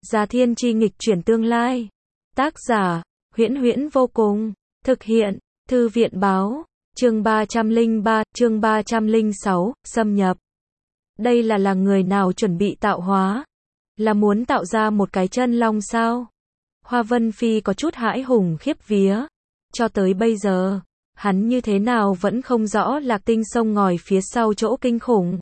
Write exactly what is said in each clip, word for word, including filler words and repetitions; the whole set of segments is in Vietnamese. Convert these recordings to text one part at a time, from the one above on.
Già Thiên Chi nghịch chuyển tương lai. Tác giả, Huyễn Huyễn vô cùng. Thực hiện, Thư viện báo. Chương ba trăm lẻ ba, chương ba trăm lẻ sáu, xâm nhập. Đây là là người nào chuẩn bị tạo hóa? Là muốn tạo ra một cái chân long sao? Hoa Vân Phi có chút hãi hùng khiếp vía. Cho tới bây giờ, hắn như thế nào vẫn không rõ Lạc Tinh sông ngòi phía sau chỗ kinh khủng.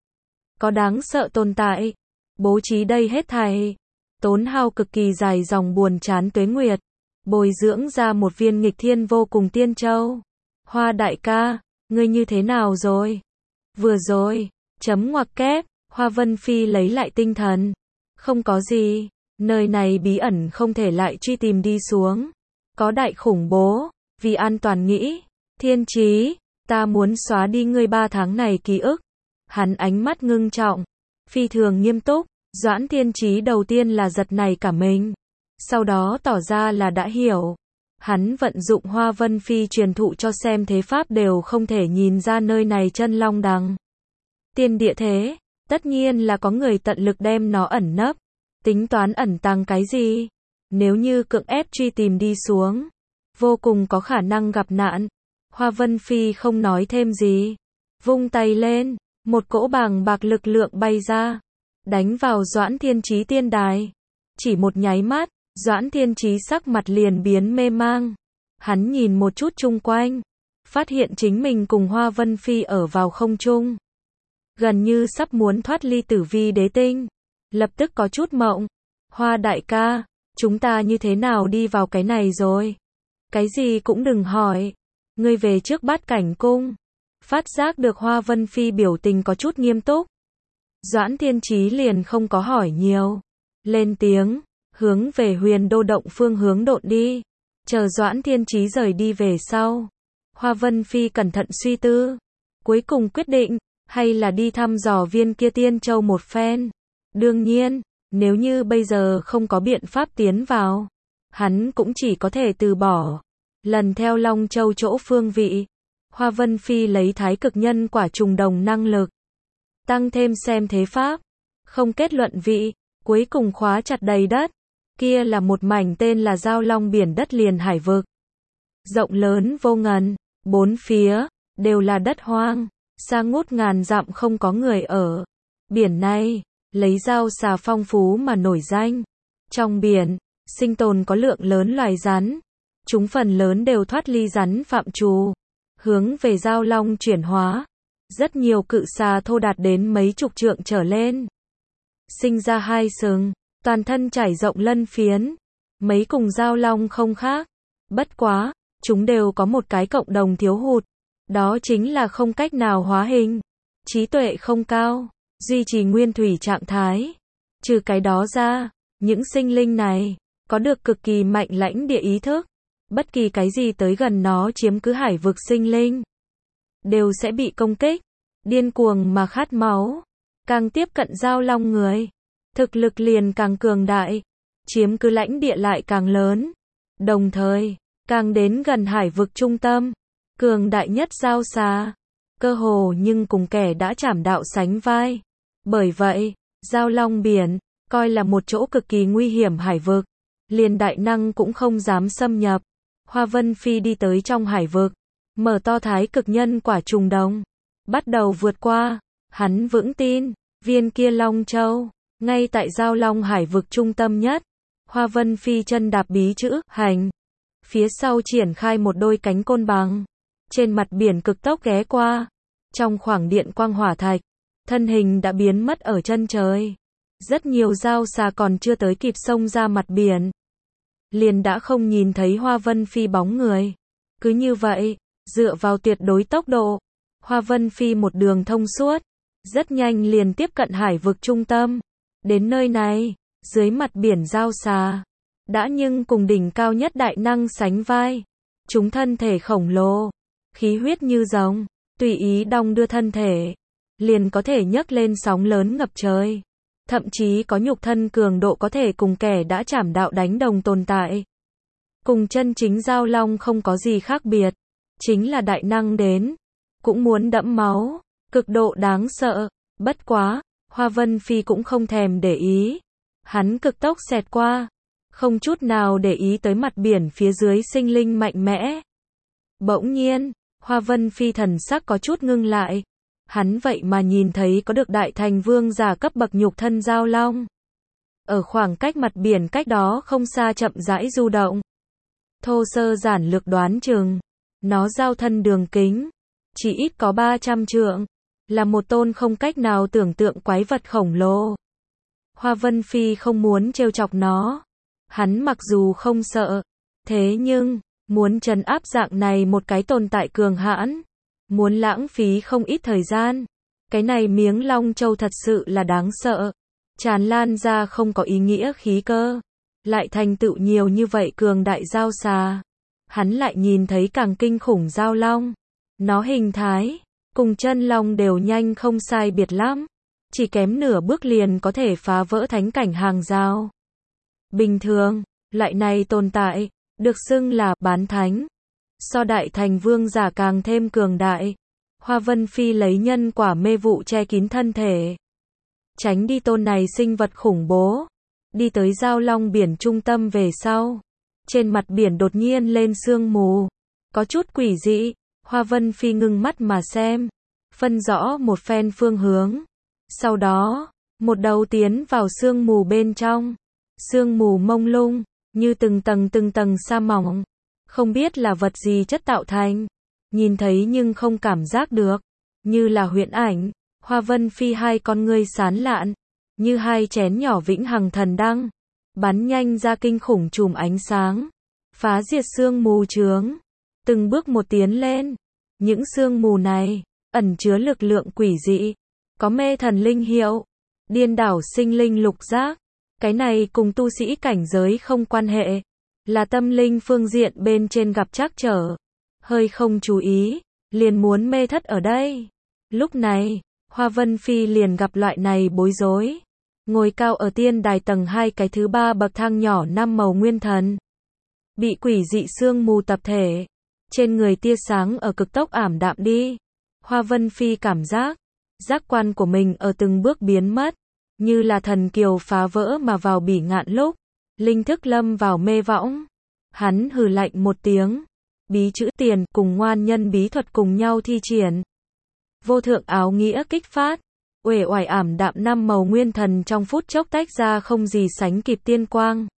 Có đáng sợ tồn tại. Bố trí đây hết thảy. Tốn hao cực kỳ dài dòng buồn chán tuế nguyệt. Bồi dưỡng ra một viên nghịch thiên vô cùng tiên châu. Hoa đại ca, ngươi như thế nào rồi? Vừa rồi, chấm ngoặc kép, Hoa Vân Phi lấy lại tinh thần. Không có gì, nơi này bí ẩn không thể lại truy tìm đi xuống. Có đại khủng bố, vì an toàn nghĩ. Thiên Chí, ta muốn xóa đi ngươi ba tháng này ký ức. Hắn ánh mắt ngưng trọng, phi thường nghiêm túc. Doãn Thiên Chí đầu tiên là giật nảy cả mình. Sau đó tỏ ra là đã hiểu. Hắn vận dụng Hoa Vân Phi truyền thụ cho xem thế pháp đều không thể nhìn ra nơi này chân long đằng. Tiên địa thế, tất nhiên là có người tận lực đem nó ẩn nấp. Tính toán ẩn tàng cái gì? Nếu như cưỡng ép truy tìm đi xuống, vô cùng có khả năng gặp nạn. Hoa Vân Phi không nói thêm gì. Vung tay lên, một cỗ bàng bạc lực lượng bay ra. Đánh vào Doãn Thiên Chí tiên đài. Chỉ một nháy mắt, Doãn Thiên Chí sắc mặt liền biến mê mang. Hắn nhìn một chút chung quanh, phát hiện chính mình cùng Hoa Vân Phi ở vào không trung. Gần như sắp muốn thoát ly tử vi đế tinh. Lập tức có chút mộng. Hoa đại ca, chúng ta như thế nào đi vào cái này rồi? Cái gì cũng đừng hỏi. Ngươi về trước Bát Cảnh cung. Phát giác được Hoa Vân Phi biểu tình có chút nghiêm túc. Doãn Thiên Chí liền không có hỏi nhiều. Lên tiếng, hướng về Huyền Đô động phương hướng độn đi. Chờ Doãn Thiên Chí rời đi về sau. Hoa Vân Phi cẩn thận suy tư. Cuối cùng quyết định, hay là đi thăm dò viên kia tiên châu một phen. Đương nhiên, nếu như bây giờ không có biện pháp tiến vào, hắn cũng chỉ có thể từ bỏ. Lần theo Long Châu chỗ phương vị, Hoa Vân Phi lấy thái cực nhân quả trùng đồng năng lực. Tăng thêm xem thế pháp, không kết luận vị, cuối cùng khóa chặt đầy đất. Kia là một mảnh tên là Giao Long biển đất liền hải vực. Rộng lớn vô ngần, bốn phía, đều là đất hoang, xa ngút ngàn dặm không có người ở. Biển này, lấy giao xà phong phú mà nổi danh. Trong biển, sinh tồn có lượng lớn loài rắn. Chúng phần lớn đều thoát ly rắn phạm trù, hướng về giao long chuyển hóa. Rất nhiều cự xà thô đạt đến mấy chục trượng trở lên. Sinh ra hai sừng, toàn thân trải rộng lân phiến. Mấy cùng giao long không khác. Bất quá, chúng đều có một cái cộng đồng thiếu hụt. Đó chính là không cách nào hóa hình. Trí tuệ không cao, duy trì nguyên thủy trạng thái. Trừ cái đó ra, những sinh linh này, có được cực kỳ mạnh lãnh địa ý thức. Bất kỳ cái gì tới gần nó chiếm cứ hải vực sinh linh, đều sẽ bị công kích. Điên cuồng mà khát máu. Càng tiếp cận giao long người, thực lực liền càng cường đại. Chiếm cứ lãnh địa lại càng lớn. Đồng thời, càng đến gần hải vực trung tâm, cường đại nhất giao xà. Cơ hồ nhưng cùng kẻ đã chảm đạo sánh vai. Bởi vậy, giao long biển, coi là một chỗ cực kỳ nguy hiểm hải vực. Liền đại năng cũng không dám xâm nhập. Hoa Vân Phi đi tới trong hải vực, mở to thái cực nhân quả trùng đồng, bắt đầu vượt qua. Hắn vững tin, viên kia Long Châu, ngay tại giao long hải vực trung tâm nhất. Hoa Vân Phi chân đạp bí chữ hành, phía sau triển khai một đôi cánh côn bằng, trên mặt biển cực tốc ghé qua. Trong khoảng điện quang hỏa thạch, thân hình đã biến mất ở chân trời. Rất nhiều giao xà còn chưa tới kịp xông ra mặt biển, liền đã không nhìn thấy Hoa Vân Phi bóng người. Cứ như vậy, dựa vào tuyệt đối tốc độ, Hoa Vân Phi một đường thông suốt, rất nhanh liền tiếp cận hải vực trung tâm. Đến nơi này, dưới mặt biển giao xà, đã nhưng cùng đỉnh cao nhất đại năng sánh vai. Chúng thân thể khổng lồ, khí huyết như rồng, tùy ý đong đưa thân thể, liền có thể nhấc lên sóng lớn ngập trời. Thậm chí có nhục thân cường độ có thể cùng kẻ đã chảm đạo đánh đồng tồn tại. Cùng chân chính giao long không có gì khác biệt. Chính là đại năng đến, cũng muốn đẫm máu, cực độ đáng sợ. Bất quá, Hoa Vân Phi cũng không thèm để ý. Hắn cực tốc xẹt qua, không chút nào để ý tới mặt biển phía dưới sinh linh mạnh mẽ. Bỗng nhiên, Hoa Vân Phi thần sắc có chút ngưng lại. Hắn vậy mà nhìn thấy có được đại thành vương giả cấp bậc nhục thân giao long. Ở khoảng cách mặt biển cách đó không xa chậm rãi du động. Thô sơ giản lược đoán chừng, nó giao thân đường kính, chỉ ít có ba trăm trượng, là một tôn không cách nào tưởng tượng quái vật khổng lồ. Hoa Vân Phi không muốn trêu chọc nó. Hắn mặc dù không sợ, thế nhưng, muốn trấn áp dạng này một cái tồn tại cường hãn, muốn lãng phí không ít thời gian. Cái này miếng Long Châu thật sự là đáng sợ. Tràn lan ra không có ý nghĩa khí cơ, lại thành tựu nhiều như vậy cường đại giao xà. Hắn lại nhìn thấy càng kinh khủng giao long. Nó hình thái, cùng chân long đều nhanh không sai biệt lắm. Chỉ kém nửa bước liền có thể phá vỡ thánh cảnh hàng rào. Bình thường, loại này tồn tại, được xưng là bán thánh. So đại thành vương giả càng thêm cường đại. Hoa Vân Phi lấy nhân quả mê vụ che kín thân thể. Tránh đi tôn này sinh vật khủng bố. Đi tới giao long biển trung tâm về sau. Trên mặt biển đột nhiên lên sương mù. Có chút quỷ dị. Hoa Vân Phi ngưng mắt mà xem. Phân rõ một phen phương hướng. Sau đó, một đầu tiến vào sương mù bên trong. Sương mù mông lung, như từng tầng từng tầng sa mỏng. Không biết là vật gì chất tạo thành. Nhìn thấy nhưng không cảm giác được. Như là huyễn ảnh. Hoa Vân Phi hai con ngươi sán lạn. Như hai chén nhỏ vĩnh hằng thần đăng. Bắn nhanh ra kinh khủng chùm ánh sáng. Phá diệt sương mù chướng. Từng bước một tiến lên. Những sương mù này, ẩn chứa lực lượng quỷ dị. Có mê thần linh hiệu. Điên đảo sinh linh lục giác. Cái này cùng tu sĩ cảnh giới không quan hệ. Là tâm linh phương diện bên trên gặp trắc trở. Hơi không chú ý, liền muốn mê thất ở đây. Lúc này, Hoa Vân Phi liền gặp loại này bối rối. Ngồi cao ở tiên đài tầng hai cái thứ ba bậc thang nhỏ năm màu nguyên thần. Bị quỷ dị sương mù tập thể. Trên người tia sáng ở cực tốc ảm đạm đi. Hoa Vân Phi cảm giác, giác quan của mình ở từng bước biến mất. Như là thần kiều phá vỡ mà vào bỉ ngạn lúc. Linh thức lâm vào mê võng. Hắn hừ lạnh một tiếng. Bí chữ tiền cùng ngoan nhân bí thuật cùng nhau thi triển. Vô thượng áo nghĩa kích phát. Uể oải ảm đạm năm màu nguyên thần trong phút chốc tách ra không gì sánh kịp tiên quang.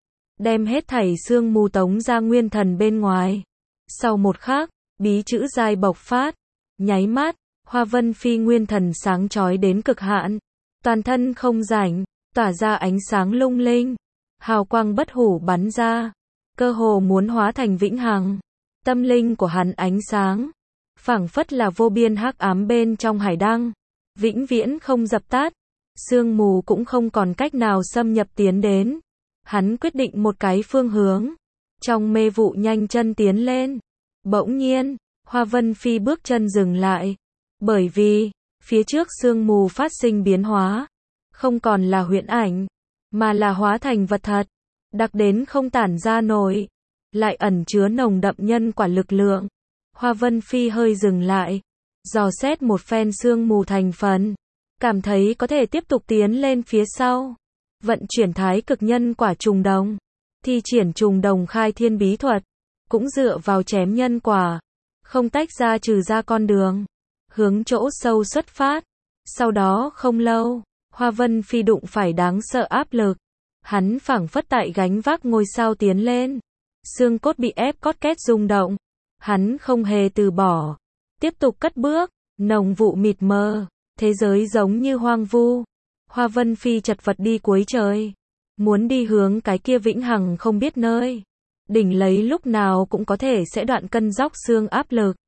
Đem hết thảy sương mù tống ra nguyên thần bên ngoài. Sau một khắc, bí chữ giai bộc phát. Nháy mắt, Hoa Vân Phi nguyên thần sáng chói đến cực hạn. Toàn thân không rảnh, tỏa ra ánh sáng lung linh. Hào quang bất hủ bắn ra. Cơ hồ muốn hóa thành vĩnh hằng. Tâm linh của hắn ánh sáng. Phảng phất là vô biên hắc ám bên trong hải đăng. Vĩnh viễn không dập tắt. Sương mù cũng không còn cách nào xâm nhập tiến đến. Hắn quyết định một cái phương hướng. Trong mê vụ nhanh chân tiến lên. Bỗng nhiên, Hoa Vân Phi bước chân dừng lại. Bởi vì, phía trước sương mù phát sinh biến hóa. Không còn là huyễn ảnh, mà là hóa thành vật thật. Đặc đến không tản ra nổi. Lại ẩn chứa nồng đậm nhân quả lực lượng. Hoa Vân Phi hơi dừng lại. Dò xét một phen sương mù thành phần. Cảm thấy có thể tiếp tục tiến lên phía sau. Vận chuyển thái cực nhân quả trùng đồng. Thi triển trùng đồng khai thiên bí thuật. Cũng dựa vào chém nhân quả. Không tách ra trừ ra con đường. Hướng chỗ sâu xuất phát. Sau đó không lâu, Hoa Vân Phi đụng phải đáng sợ áp lực. Hắn phảng phất tại gánh vác ngôi sao tiến lên. Xương cốt bị ép cót két rung động. Hắn không hề từ bỏ. Tiếp tục cất bước. Nồng vụ mịt mờ. Thế giới giống như hoang vu. Hoa Vân Phi chật vật đi cuối trời. Muốn đi hướng cái kia vĩnh hằng không biết nơi. Đỉnh lấy lúc nào cũng có thể sẽ đoạn cân dóc xương áp lực.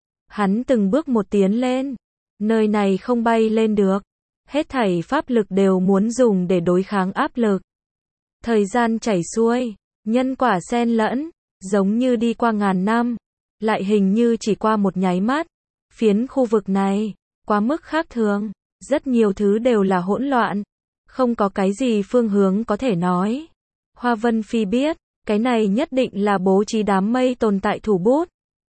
Hắn từng bước một tiến lên. Nơi này không bay lên được. Hết thảy pháp lực đều muốn dùng để đối kháng áp lực. Thời gian chảy xuôi. Nhân quả xen lẫn. Giống như đi qua ngàn năm. Lại hình như chỉ qua một nháy mắt. Phiến khu vực này, quá mức khác thường. Rất nhiều thứ đều là hỗn loạn. Không có cái gì phương hướng có thể nói. Hoa Vân Phi biết, cái này nhất định là bố trí đám mây tồn tại thủ bút.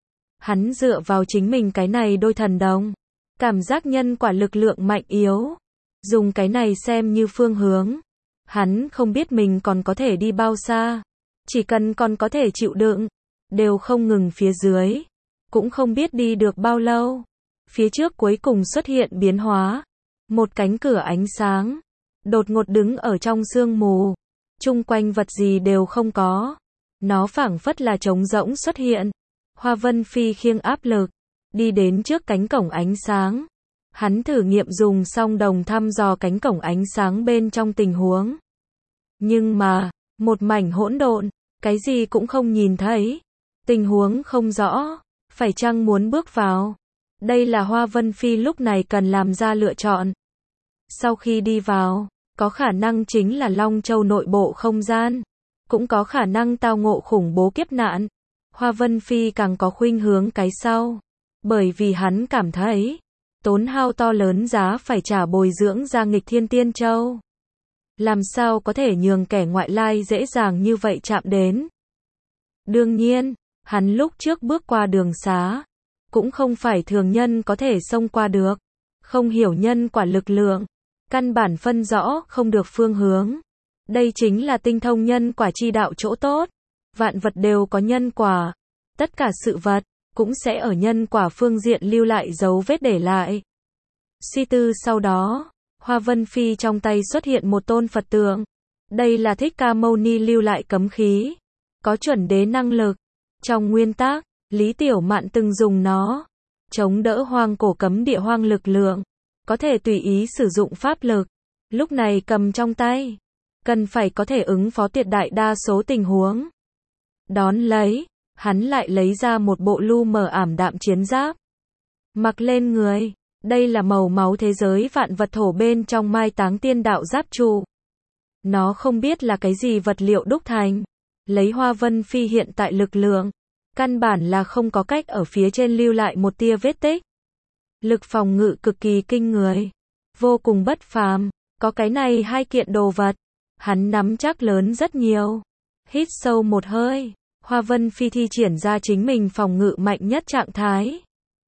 Hắn dựa vào chính mình cái này đôi thần đồng. Cảm giác nhân quả lực lượng mạnh yếu. Dùng cái này xem như phương hướng. Hắn không biết mình còn có thể đi bao xa. Chỉ cần còn có thể chịu đựng, đều không ngừng phía dưới. Cũng không biết đi được bao lâu. Phía trước cuối cùng xuất hiện biến hóa. Một cánh cửa ánh sáng. Đột ngột đứng ở trong sương mù. Chung quanh vật gì đều không có. Nó phảng phất là trống rỗng xuất hiện. Hoa Vân Phi khiêng áp lực. Đi đến trước cánh cổng ánh sáng. Hắn thử nghiệm dùng song đồng thăm dò cánh cổng ánh sáng bên trong tình huống. Nhưng mà, một mảnh hỗn độn, cái gì cũng không nhìn thấy. Tình huống không rõ, phải chăng muốn bước vào? Đây là Hoa Vân Phi lúc này cần làm ra lựa chọn. Sau khi đi vào, có khả năng chính là Long Châu nội bộ không gian, cũng có khả năng tao ngộ khủng bố kiếp nạn. Hoa Vân Phi càng có khuynh hướng cái sau, bởi vì hắn cảm thấy tốn hao to lớn giá phải trả bồi dưỡng ra nghịch thiên tiên châu. Làm sao có thể nhường kẻ ngoại lai dễ dàng như vậy chạm đến? Đương nhiên, hắn lúc trước bước qua đường xá, cũng không phải thường nhân có thể xông qua được. Không hiểu nhân quả lực lượng, căn bản phân rõ không được phương hướng. Đây chính là tinh thông nhân quả chi đạo chỗ tốt. Vạn vật đều có nhân quả. Tất cả sự vật cũng sẽ ở nhân quả phương diện lưu lại dấu vết để lại. Suy tư sau đó, Hoa Vân Phi trong tay xuất hiện một tôn Phật tượng. Đây là Thích Ca Mâu Ni lưu lại cấm khí, có chuẩn đế năng lực. Trong nguyên tắc, Lý Tiểu Mạn từng dùng nó chống đỡ hoang cổ cấm địa hoang lực lượng, có thể tùy ý sử dụng pháp lực. Lúc này cầm trong tay, cần phải có thể ứng phó tuyệt đại đa số tình huống. Đón lấy, hắn lại lấy ra một bộ lu mờ ảm đạm chiến giáp, mặc lên người. Đây là màu máu thế giới vạn vật thổ bên trong mai táng tiên đạo giáp trụ. Nó không biết là cái gì vật liệu đúc thành. Lấy Hoa Vân Phi hiện tại lực lượng, căn bản là không có cách ở phía trên lưu lại một tia vết tích. Lực phòng ngự cực kỳ kinh người, vô cùng bất phàm. Có cái này hai kiện đồ vật, hắn nắm chắc lớn rất nhiều. Hít sâu một hơi, Hoa Vân Phi thi triển ra chính mình phòng ngự mạnh nhất trạng thái.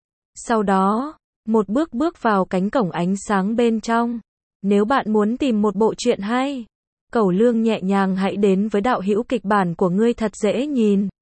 Sau đó, một bước bước vào cánh cổng ánh sáng bên trong. Nếu bạn muốn tìm một bộ truyện hay, Cẩu Lương nhẹ nhàng hãy đến với đạo hữu kịch bản của ngươi thật dễ nhìn.